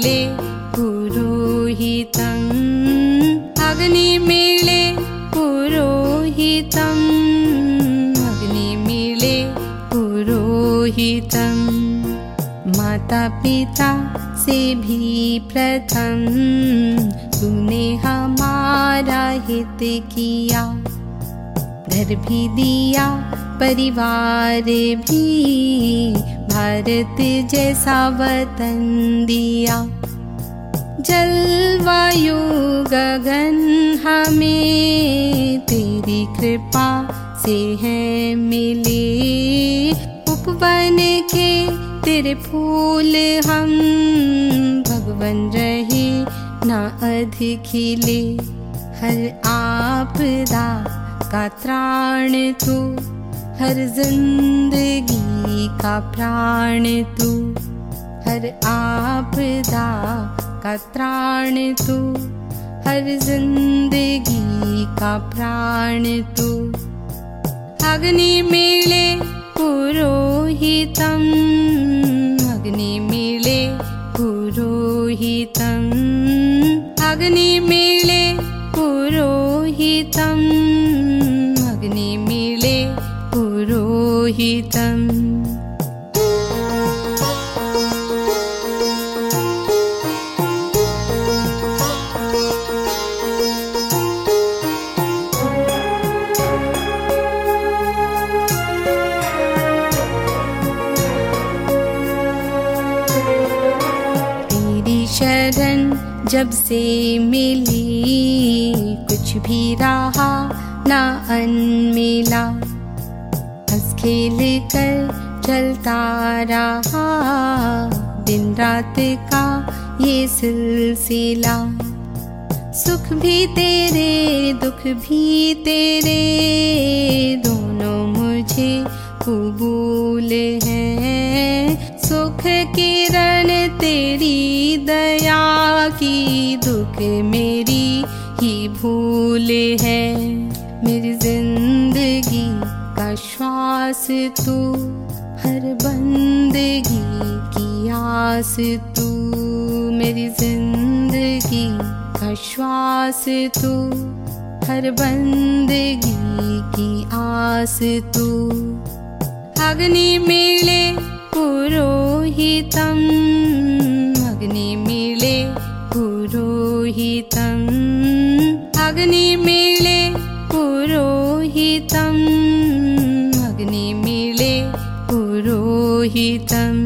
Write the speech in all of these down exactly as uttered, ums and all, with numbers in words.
अग्निमीळे पुरोहितम् अग्निमीळे पुरोहितम् अग्निमीळे पुरोहितम् माता पिता से भी प्रथम तूने हमारा हित किया, घर भी दिया परिवार भी, भारत जैसा वतन दिया। जलवायु गगन हमें तेरी कृपा से है मिले, उपवन के तेरे फूल हम, भगवन रहे ना अध खिले। हर आपदा का त्राण तू, हर जिंदगी का प्राण तू, हर आपदा का त्राण तू, हर जिंदगी का प्राण तू। अग्निमीळे पुरोहितम् अग्निमीळे पुरोहितम् अग्निमीळे पुरोहितम् अग्निमीळे पुरोहितम्। शरण जब से मिली, कुछ भी रहा ना अनमिला, हंस खेल कर चलता रहा दिन रात का ये सिलसिला। सुख भी तेरे दुख भी तेरे, दोनों मुझे कबूल हैं। सुख किरण तेरी दया की, दुख मेरी ही भूल है। मेरी जिंदगी का श्वास तू, हर बंदगी की आस तू। मेरी जिंदगी का श्वास तू, हर बंदगी की आस तू। अग्निमीळे पुरोहितम् अग्निमीळे पुरोहितम् अग्निमीळे पुरोहितम् अग्निमीळे पुरोहितम्।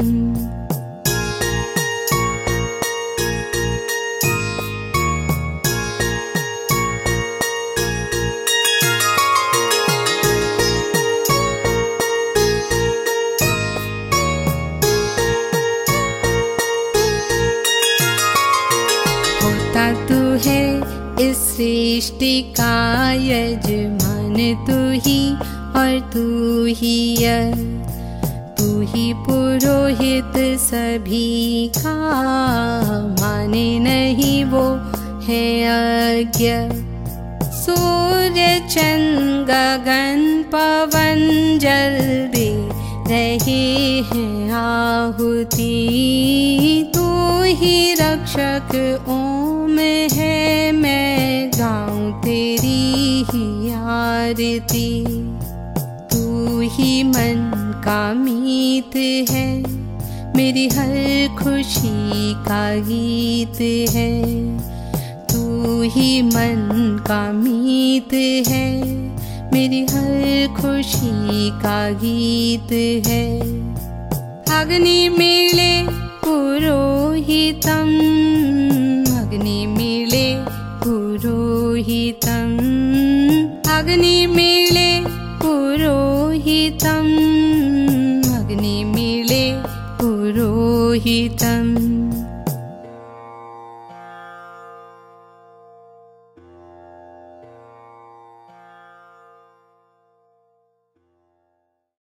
तू है इस सृष्टि का यजमान, तू ही और तू ही य, तू ही पुरोहित सभी का, माने नहीं वो है अज्ञ। सूर्य चंद्र गगन पवन जल दे रहे हैं आहुति, तू ही रक्षक ओम है, मैं गाऊं तेरी ही आरती। तू ही मन का मीत है, मेरी हर खुशी का गीत है। तू ही मन का मीत है, मेरी हर खुशी का गीत है। अग्निमीळे पुरोहितम् अग्निमीळे पुरोहितम् अग्निमीळे पुरोहितम् अग्निमीळे पुरोहितम्।